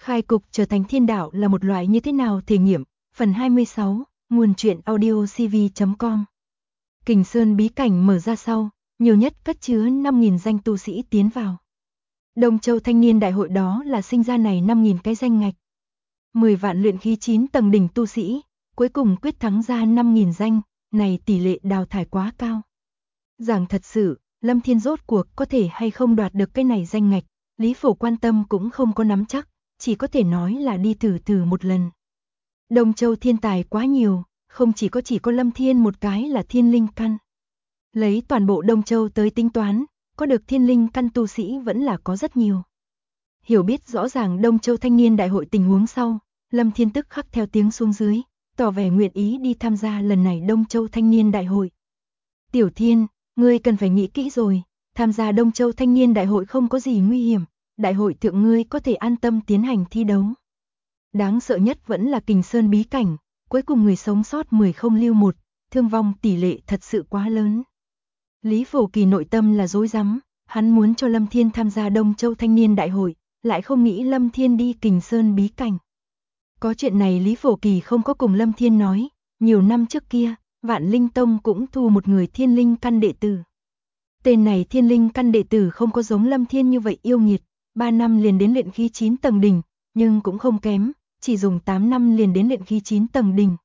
Khai cục trở thành thiên đạo là một loại như thế nào thể nghiệm, phần 26, nguồn truyện audio cv.com. Kình Sơn bí cảnh mở ra sau, nhiều nhất cất chứa 5.000 danh tu sĩ tiến vào. Đông Châu thanh niên đại hội đó là sinh ra này 5.000 cái danh ngạch. 10 vạn luyện khí 9 tầng đỉnh tu sĩ, cuối cùng quyết thắng ra 5.000 danh, này tỷ lệ đào thải quá cao. Giảng thật sự, Lâm Thiên rốt cuộc có thể hay không đoạt được cái này danh ngạch, Lý Phổ quan tâm cũng không có nắm chắc, chỉ có thể nói là đi thử một lần. Đông Châu thiên tài quá nhiều, không chỉ có Lâm Thiên một cái là thiên linh căn. Lấy toàn bộ Đông Châu tới tính toán, có được thiên linh căn tu sĩ vẫn là có rất nhiều. Hiểu biết rõ ràng Đông Châu thanh niên đại hội tình huống sau, Lâm Thiên tức khắc theo tiếng xuống dưới, tỏ vẻ nguyện ý đi tham gia lần này Đông Châu thanh niên đại hội. Tiểu Thiên, ngươi cần phải nghĩ kỹ rồi, tham gia Đông Châu thanh niên đại hội không có gì nguy hiểm, đại hội thượng ngươi có thể an tâm tiến hành thi đấu. Đáng sợ nhất vẫn là Kình Sơn bí cảnh, cuối cùng người sống sót 10 không lưu 1, thương vong tỷ lệ thật sự quá lớn. Lý Phổ Kỳ nội tâm là rối rắm, hắn muốn cho Lâm Thiên tham gia Đông Châu thanh niên đại hội, lại không nghĩ Lâm Thiên đi Kình Sơn bí cảnh. Có chuyện này Lý Phổ Kỳ không có cùng Lâm Thiên nói, nhiều năm trước kia, Vạn Linh Tông cũng thu một người thiên linh căn đệ tử. Tên này thiên linh căn đệ tử không có giống Lâm Thiên như vậy yêu nghiệt, 3 năm liền đến luyện khí 9 tầng đỉnh, nhưng cũng không kém, chỉ dùng 8 năm liền đến luyện khí 9 tầng đỉnh.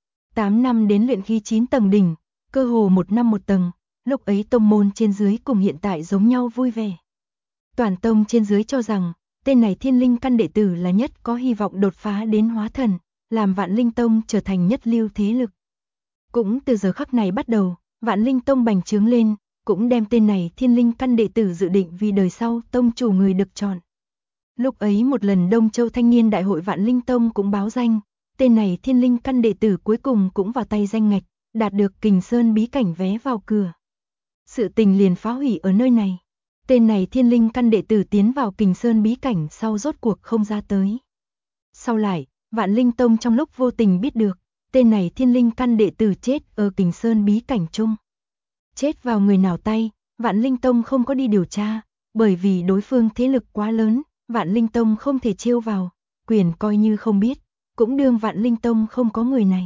8 năm đến luyện khí 9 tầng đỉnh, cơ hồ 1 năm 1 tầng, lúc ấy tông môn trên dưới cùng hiện tại giống nhau vui vẻ. Toàn tông trên dưới cho rằng, tên này thiên linh căn đệ tử là nhất có hy vọng đột phá đến hóa thần, làm Vạn Linh Tông trở thành nhất lưu thế lực. Cũng từ giờ khắc này bắt đầu, Vạn Linh Tông bành trướng lên, cũng đem tên này thiên linh căn đệ tử dự định vì đời sau tông chủ người được chọn. Lúc ấy một lần Đông Châu thanh niên đại hội Vạn Linh Tông cũng báo danh, tên này thiên linh căn đệ tử cuối cùng cũng vào tay danh ngạch, đạt được Kình Sơn bí cảnh vé vào cửa. Sự tình liền phá hủy ở nơi này. Tên này thiên linh căn đệ tử tiến vào Kình Sơn bí cảnh sau rốt cuộc không ra tới. Sau lại, Vạn Linh Tông trong lúc vô tình biết được, tên này thiên linh căn đệ tử chết ở Kình Sơn bí cảnh chung. Chết vào người nào tay, Vạn Linh Tông không có đi điều tra, bởi vì đối phương thế lực quá lớn, Vạn Linh Tông không thể trêu vào, quyền coi như không biết, cũng đương Vạn Linh Tông không có người này.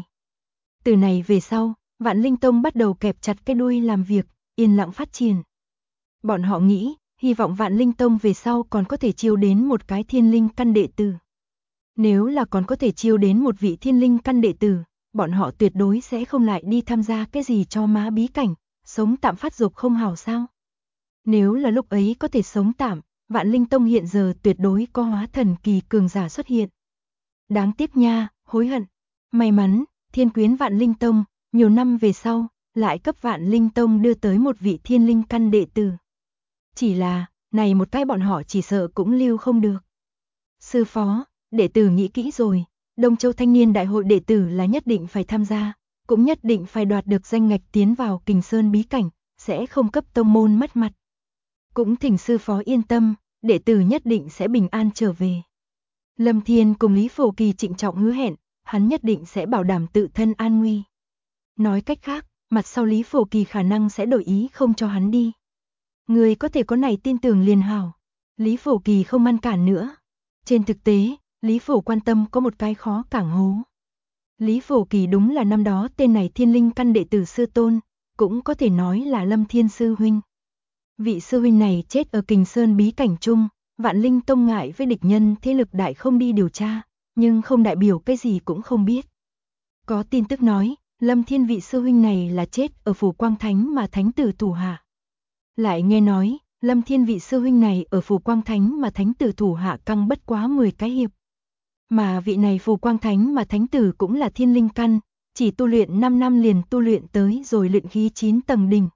Từ này về sau, Vạn Linh Tông bắt đầu kẹp chặt cái đuôi làm việc, yên lặng phát triển. Bọn họ nghĩ, hy vọng Vạn Linh Tông về sau còn có thể chiêu đến một cái thiên linh căn đệ tử. Nếu là còn có thể chiêu đến một vị thiên linh căn đệ tử, bọn họ tuyệt đối sẽ không lại đi tham gia cái gì cho má bí cảnh, sống tạm phát dục không hảo sao. Nếu là lúc ấy có thể sống tạm, Vạn Linh Tông hiện giờ tuyệt đối có hóa thần kỳ cường giả xuất hiện. Đáng tiếc nha, hối hận. May mắn, thiên quyến Vạn Linh Tông, nhiều năm về sau, lại cấp Vạn Linh Tông đưa tới một vị thiên linh căn đệ tử. Chỉ là, này một cái bọn họ chỉ sợ cũng lưu không được. Sư phó, đệ tử nghĩ kỹ rồi, Đông Châu thanh niên đại hội đệ tử là nhất định phải tham gia, cũng nhất định phải đoạt được danh ngạch tiến vào Kình Sơn bí cảnh, sẽ không cấp tông môn mất mặt. Cũng thỉnh sư phó yên tâm, đệ tử nhất định sẽ bình an trở về. Lâm Thiên cùng Lý Phổ Kỳ trịnh trọng hứa hẹn, hắn nhất định sẽ bảo đảm tự thân an nguy. Nói cách khác, mặt sau Lý Phổ Kỳ khả năng sẽ đổi ý không cho hắn đi. Người có thể có này tin tưởng liền hảo. Lý Phổ Kỳ không ngăn cản nữa. Trên thực tế, Lý Phổ quan tâm có một cái khó cảng hố. Lý Phổ Kỳ đúng là năm đó tên này thiên linh căn đệ tử sư tôn, cũng có thể nói là Lâm Thiên sư huynh. Vị sư huynh này chết ở Kình Sơn bí cảnh chung, Vạn Linh Tông ngại với địch nhân thế lực đại không đi điều tra, nhưng không đại biểu cái gì cũng không biết. Có tin tức nói, Lâm Thiên vị sư huynh này là chết ở Phủ Quang Thánh mà thánh tử thủ hạ. Lại nghe nói, Lâm Thiên vị sư huynh này ở Phủ Quang Thánh mà thánh tử thủ hạ căng bất quá 10 cái hiệp. Mà vị này Phủ Quang Thánh mà thánh tử cũng là thiên linh căn, chỉ tu luyện 5 năm liền tu luyện tới rồi luyện khí 9 tầng đỉnh.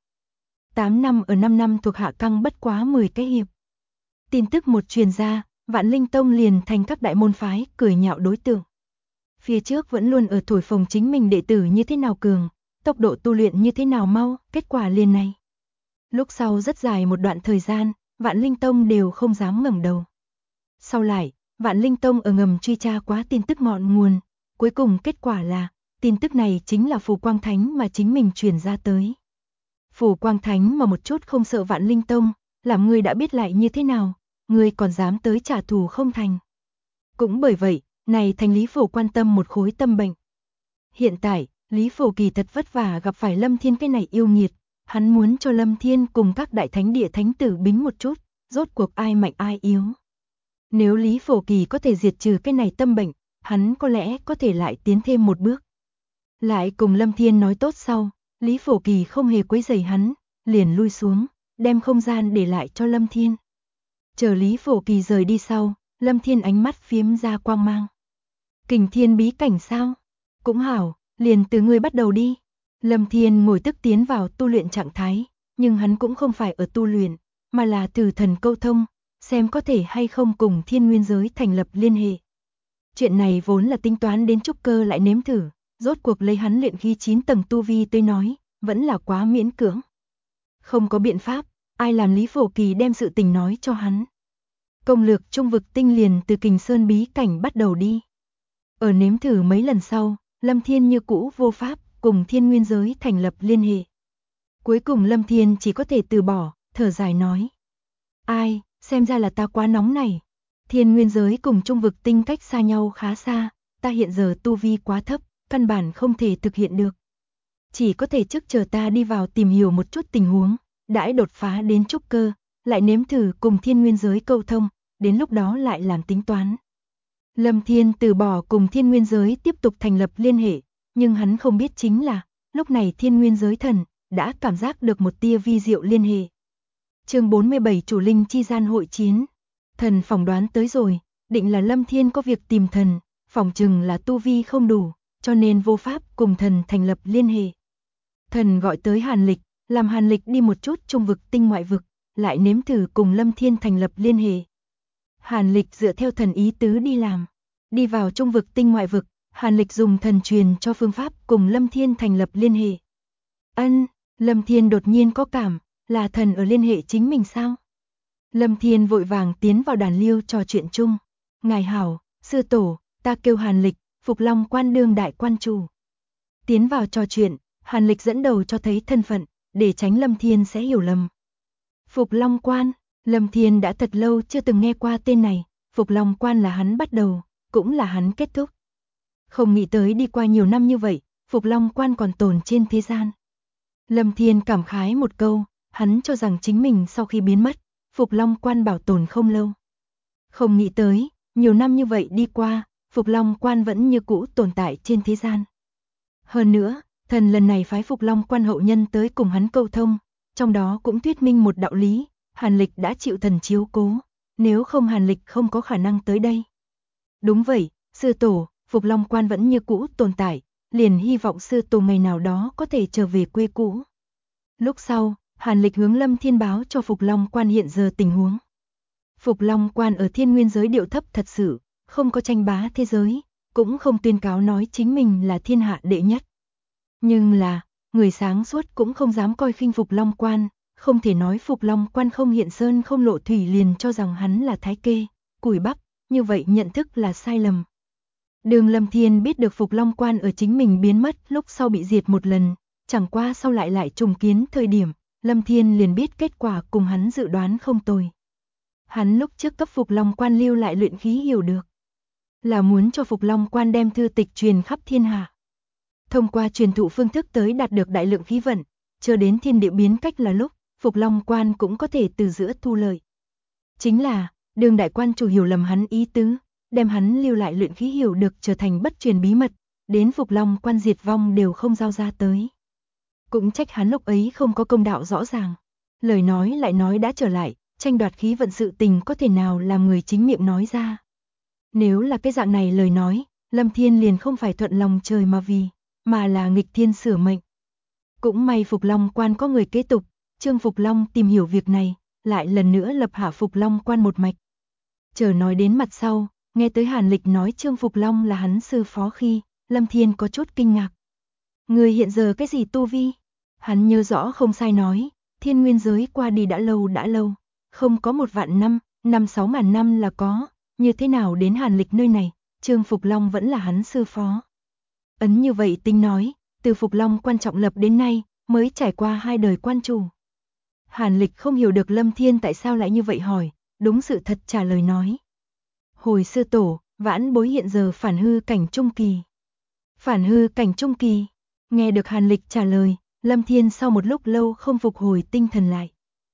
8 năm ở 5 năm thuộc hạ căng bất quá 10 cái hiệp. Tin tức một truyền ra, Vạn Linh Tông liền thành các đại môn phái cười nhạo đối tượng. Phía trước vẫn luôn ở thổi phồng chính mình đệ tử như thế nào cường, tốc độ tu luyện như thế nào mau, kết quả liền này. Lúc sau rất dài một đoạn thời gian, Vạn Linh Tông đều không dám ngẩng đầu. Sau lại, Vạn Linh Tông ở ngầm truy tra quá tin tức ngọn nguồn, cuối cùng kết quả là, tin tức này chính là Phù Quang Thánh mà chính mình truyền ra tới. Phù Quang Thánh mà một chút không sợ Vạn Linh Tông, làm người đã biết lại như thế nào, người còn dám tới trả thù không thành. Cũng bởi vậy, này thành Lý Phổ quan tâm một khối tâm bệnh. Hiện tại, Lý Phổ kỳ thật vất vả gặp phải Lâm Thiên cái này yêu nghiệt, hắn muốn cho Lâm Thiên cùng các đại thánh địa thánh tử bính một chút, rốt cuộc ai mạnh ai yếu. Nếu Lý Phổ kỳ có thể diệt trừ cái này tâm bệnh, hắn có lẽ có thể lại tiến thêm một bước. Lại cùng Lâm Thiên nói tốt sau, Lý Phổ kỳ không hề quấy rầy hắn, liền lui xuống, đem không gian để lại cho Lâm Thiên. Chờ Lý Phổ kỳ rời đi sau, Lâm Thiên ánh mắt phiếm ra quang mang. Kình Thiên bí cảnh sao? Cũng hảo, liền từ ngươi bắt đầu đi. Lâm Thiên ngồi tức tiến vào tu luyện trạng thái, nhưng hắn cũng không phải ở tu luyện, mà là từ thần câu thông, xem có thể hay không cùng thiên nguyên giới thành lập liên hệ. Chuyện này vốn là tính toán đến trúc cơ lại nếm thử, rốt cuộc lấy hắn luyện khí 9 tầng tu vi tới nói, vẫn là quá miễn cưỡng. Không có biện pháp, ai làm Lý Phổ Kỳ đem sự tình nói cho hắn. Công lược trung vực tinh liền từ Kình Sơn bí cảnh bắt đầu đi. Ở nếm thử mấy lần sau, Lâm Thiên như cũ vô pháp cùng thiên nguyên giới thành lập liên hệ. Cuối cùng Lâm Thiên chỉ có thể từ bỏ, thở dài nói. Ai, xem ra là ta quá nóng này. Thiên nguyên giới cùng trung vực tinh cách xa nhau khá xa, ta hiện giờ tu vi quá thấp, căn bản không thể thực hiện được. Chỉ có thể trước chờ ta đi vào tìm hiểu một chút tình huống, đãi đột phá đến trúc cơ, lại nếm thử cùng thiên nguyên giới câu thông, đến lúc đó lại làm tính toán. Lâm Thiên từ bỏ cùng thiên nguyên giới tiếp tục thành lập liên hệ, nhưng hắn không biết chính là, lúc này thiên nguyên giới thần, đã cảm giác được một tia vi diệu liên hệ. Chương 47 chủ linh chi gian hội chiến. Thần phỏng đoán tới rồi, định là Lâm Thiên có việc tìm thần, phỏng chừng là tu vi không đủ, cho nên vô pháp cùng thần thành lập liên hệ. Thần gọi tới Hàn Lịch, làm Hàn Lịch đi một chút trung vực tinh ngoại vực, lại nếm thử cùng Lâm Thiên thành lập liên hệ. Hàn Lịch dựa theo thần ý tứ đi làm, đi vào trung vực tinh ngoại vực, Hàn Lịch dùng thần truyền cho phương pháp cùng Lâm Thiên thành lập liên hệ. Lâm Thiên đột nhiên có cảm, là thần ở liên hệ chính mình sao? Lâm Thiên vội vàng tiến vào đàn liêu trò chuyện chung. Ngài hảo, sư tổ, ta kêu Hàn Lịch, Phục Long quan đương đại quan chủ. Tiến vào trò chuyện, Hàn Lịch dẫn đầu cho thấy thân phận, để tránh Lâm Thiên sẽ hiểu lầm. Phục Long quan, Lâm Thiên đã thật lâu chưa từng nghe qua tên này, Phục Long quan là hắn bắt đầu, cũng là hắn kết thúc. Không nghĩ tới đi qua nhiều năm như vậy, Phục Long quan còn tồn trên thế gian. Lâm Thiên cảm khái một câu, hắn cho rằng chính mình sau khi biến mất, Phục Long quan bảo tồn không lâu. Không nghĩ tới, nhiều năm như vậy đi qua, Phục Long quan vẫn như cũ tồn tại trên thế gian. Hơn nữa, thần lần này phái Phục Long quan hậu nhân tới cùng hắn câu thông, trong đó cũng thuyết minh một đạo lý, Hàn Lịch đã chịu thần chiếu cố, nếu không Hàn Lịch không có khả năng tới đây. Đúng vậy, sư tổ, Phục Long quan vẫn như cũ tồn tại, liền hy vọng sư tổ ngày nào đó có thể trở về quê cũ. Lúc sau, Hàn Lịch hướng Lâm Thiên báo cho Phục Long quan hiện giờ tình huống. Phục Long quan ở thiên nguyên giới điệu thấp thật sự, không có tranh bá thế giới, cũng không tuyên cáo nói chính mình là thiên hạ đệ nhất. Nhưng là, người sáng suốt cũng không dám coi khinh Phục Long quan, không thể nói Phục Long quan không hiện sơn không lộ thủy liền cho rằng hắn là thái kê, củi bắp, như vậy nhận thức là sai lầm. Đường Lâm Thiên biết được Phục Long quan ở chính mình biến mất lúc sau bị diệt một lần, chẳng qua sau lại trùng kiến thời điểm, Lâm Thiên liền biết kết quả cùng hắn dự đoán không tồi. Hắn lúc trước cấp Phục Long quan lưu lại luyện khí hiểu được, là muốn cho Phục Long quan đem thư tịch truyền khắp thiên hạ. Thông qua truyền thụ phương thức tới đạt được đại lượng khí vận, chờ đến thiên địa biến cách là lúc, Phục Long quan cũng có thể từ giữa thu lợi. Chính là, đường đại quan chủ hiểu lầm hắn ý tứ, đem hắn lưu lại luyện khí hiểu được trở thành bất truyền bí mật, đến Phục Long quan diệt vong đều không giao ra tới. Cũng trách hắn lúc ấy không có công đạo rõ ràng. Lời nói lại nói đã trở lại, tranh đoạt khí vận sự tình có thể nào làm người chính miệng nói ra. Nếu là cái dạng này lời nói, Lâm Thiên liền không phải thuận lòng trời mà vì, mà là nghịch thiên sửa mệnh. Cũng may Phục Long quan có người kế tục, Trương Phục Long tìm hiểu việc này, lại lần nữa lập hạ Phục Long quan một mạch. Chờ nói đến mặt sau, nghe tới Hàn Lịch nói Trương Phục Long là hắn sư phó khi, Lâm Thiên có chút kinh ngạc. Người hiện giờ cái gì tu vi? Hắn nhớ rõ không sai nói, thiên nguyên giới qua đi đã lâu, không có 1.000 năm, 5-6 ngàn năm là có, như thế nào đến Hàn Lịch nơi này, Trương Phục Long vẫn là hắn sư phó. Ấn như vậy tính nói, từ Phục Long quan trọng lập đến nay, mới trải qua 2 đời quan chủ. Hàn Lịch không hiểu được Lâm Thiên tại sao lại như vậy hỏi, đúng sự thật trả lời nói. Hồi sư tổ, Vãn bối hiện giờ phản hư cảnh trung kỳ. Phản hư cảnh trung kỳ. Nghe được Hàn Lịch trả lời, Lâm Thiên sau một lúc lâu không phục hồi tinh thần lại.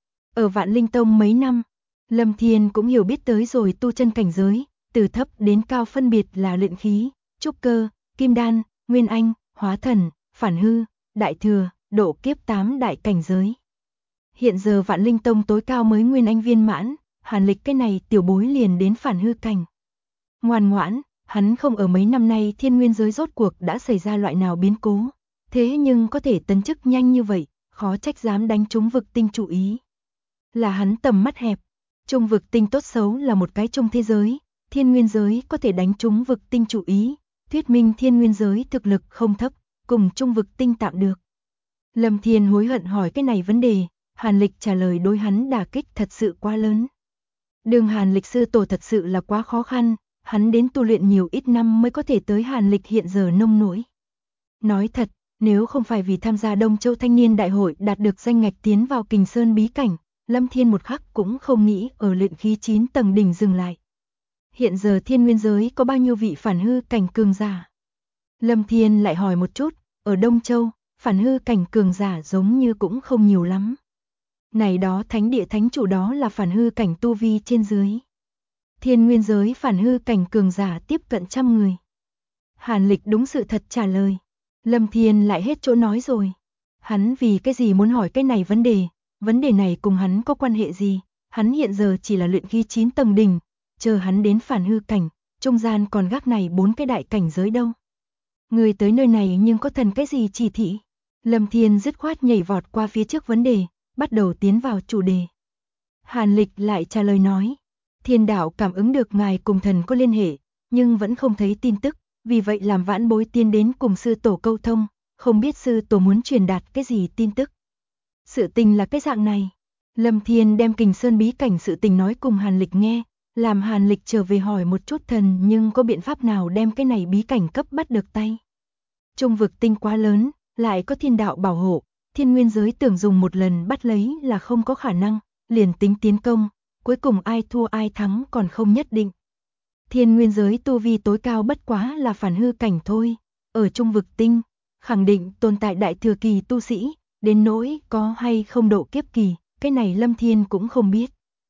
Ở Vạn Linh Tông mấy năm, Lâm Thiên cũng hiểu biết tới rồi tu chân cảnh giới, từ thấp đến cao phân biệt là luyện khí, trúc cơ, kim đan, nguyên anh, hóa thần, phản hư, đại thừa, độ kiếp 8 đại cảnh giới. Hiện giờ Vạn Linh Tông tối cao mới nguyên anh viên mãn, Hàn Lịch cái này tiểu bối liền đến phản hư cảnh. Ngoan ngoãn, hắn không ở mấy năm nay thiên nguyên giới rốt cuộc đã xảy ra loại nào biến cố, thế nhưng có thể tấn chức nhanh như vậy, khó trách dám đánh trúng vực tinh chủ ý. Là hắn tầm mắt hẹp, trung vực tinh tốt xấu là một cái chung thế giới, thiên nguyên giới có thể đánh trúng vực tinh chủ ý, thuyết minh thiên nguyên giới thực lực không thấp, cùng trung vực tinh tạm được. Lâm Thiên hối hận hỏi cái này vấn đề, Hàn Lịch trả lời đối hắn đả kích thật sự quá lớn. Đường Hàn Lịch sư tổ thật sự là quá khó khăn, hắn đến tu luyện nhiều ít năm mới có thể tới Hàn Lịch hiện giờ nông nỗi. Nói thật, nếu không phải vì tham gia Đông Châu Thanh niên đại hội đạt được danh ngạch tiến vào Kình Sơn bí cảnh, Lâm Thiên một khắc cũng không nghĩ ở luyện khí 9 tầng đỉnh dừng lại. Hiện giờ thiên nguyên giới có bao nhiêu vị phản hư cảnh cường giả? Lâm Thiên lại hỏi một chút, ở Đông Châu, phản hư cảnh cường giả giống như cũng không nhiều lắm. Này đó thánh địa thánh chủ đó là phản hư cảnh tu vi trên dưới. Thiên nguyên giới phản hư cảnh cường giả tiếp cận 100 người. Hàn Lịch đúng sự thật trả lời. Lâm Thiên lại hết chỗ nói rồi. Hắn vì cái gì muốn hỏi cái này vấn đề này cùng hắn có quan hệ gì, hắn hiện giờ chỉ là luyện khí 9 tầng đỉnh, chờ hắn đến phản hư cảnh, trung gian còn gác này 4 cái đại cảnh giới đâu. Người tới nơi này nhưng có thần cái gì chỉ thị? Lâm Thiên dứt khoát nhảy vọt qua phía trước vấn đề, bắt đầu tiến vào chủ đề. Hàn Lịch lại trả lời nói, Thiên đạo cảm ứng được ngài cùng thần có liên hệ, nhưng vẫn không thấy tin tức, vì vậy làm vãn bối tiến đến cùng sư tổ câu thông, không biết sư tổ muốn truyền đạt cái gì tin tức. Sự tình là cái dạng này. Lâm Thiên đem Kình Sơn bí cảnh sự tình nói cùng Hàn Lịch nghe, làm Hàn Lịch trở về hỏi một chút thần nhưng có biện pháp nào đem cái này bí cảnh cấp bắt được tay. Trung vực tinh quá lớn, lại có thiên đạo bảo hộ, thiên nguyên giới tưởng dùng một lần bắt lấy là không có khả năng, liền tính tiến công, cuối cùng ai thua ai thắng còn không nhất định. Thiên nguyên giới tu vi tối cao bất quá là phản hư cảnh thôi, ở trung vực tinh, khẳng định tồn tại đại thừa kỳ tu sĩ, đến nỗi có hay không độ kiếp kỳ, cái này Lâm Thiên cũng không biết.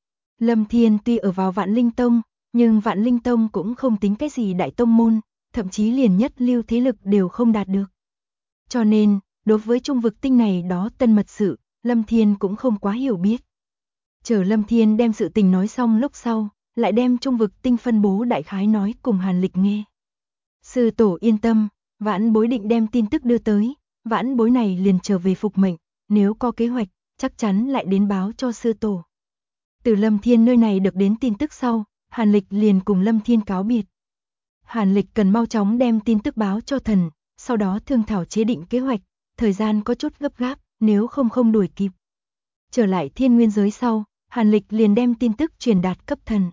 Lâm Thiên tuy ở vào Vạn Linh Tông, nhưng Vạn Linh Tông cũng không tính cái gì đại tông môn, thậm chí liền nhất lưu thế lực đều không đạt được. Cho nên, đối với trung vực tinh này đó tân mật sự, Lâm Thiên cũng không quá hiểu biết. Chờ Lâm Thiên đem sự tình nói xong lúc sau, lại đem trung vực tinh phân bố đại khái nói cùng Hàn Lịch nghe. Sư tổ yên tâm, vãn bối định đem tin tức đưa tới, vãn bối này liền trở về phục mệnh, nếu có kế hoạch, chắc chắn lại đến báo cho sư tổ. Từ Lâm Thiên nơi này được đến tin tức sau, Hàn Lịch liền cùng Lâm Thiên cáo biệt. Hàn Lịch cần mau chóng đem tin tức báo cho thần, sau đó thương thảo chế định kế hoạch, thời gian có chút gấp gáp, nếu không đuổi kịp. Trở lại thiên nguyên giới sau, Hàn Lịch liền đem tin tức truyền đạt cấp thần.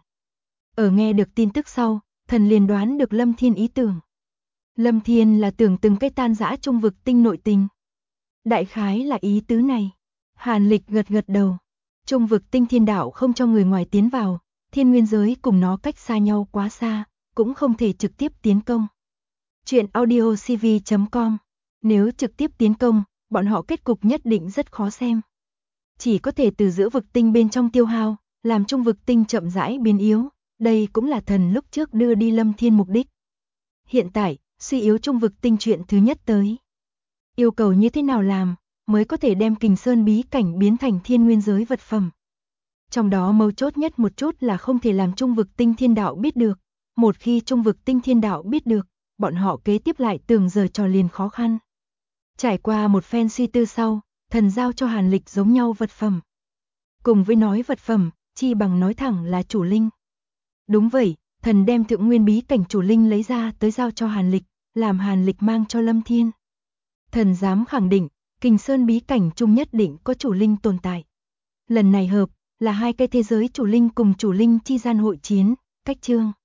Ở nghe được tin tức sau, thần liền đoán được Lâm Thiên ý tưởng. Lâm Thiên là tưởng từng cái tan rã trung vực tinh nội tình. Đại khái là ý tứ này. Hàn Lịch gật gật đầu. Trung vực tinh thiên đạo không cho người ngoài tiến vào, thiên nguyên giới cùng nó cách xa nhau quá xa, cũng không thể trực tiếp tiến công. Chuyện audiocv.com. Nếu trực tiếp tiến công, bọn họ kết cục nhất định rất khó xem. Chỉ có thể từ giữa vực tinh bên trong tiêu hao, làm trung vực tinh chậm rãi biến yếu, đây cũng là thần lúc trước đưa đi Lâm Thiên mục đích. Hiện tại, suy yếu trung vực tinh chuyện thứ nhất tới. Yêu cầu như thế nào làm, mới có thể đem Kình Sơn bí cảnh biến thành thiên nguyên giới vật phẩm. Trong đó mấu chốt nhất một chút là không thể làm trung vực tinh thiên đạo biết được. Một khi trung vực tinh thiên đạo biết được, bọn họ kế tiếp lại tưởng giờ trò liền khó khăn. Trải qua một phen suy tư sau, thần giao cho Hàn Lịch giống nhau vật phẩm. Cùng với nói vật phẩm, chi bằng nói thẳng là chủ linh. Đúng vậy, thần đem thượng nguyên bí cảnh chủ linh lấy ra tới giao cho Hàn Lịch, làm Hàn Lịch mang cho Lâm Thiên. Thần dám khẳng định, Kình Sơn bí cảnh chung nhất định có chủ linh tồn tại. Lần này hợp, là hai cái thế giới chủ linh cùng chủ linh chi gian hội chiến, cách chương.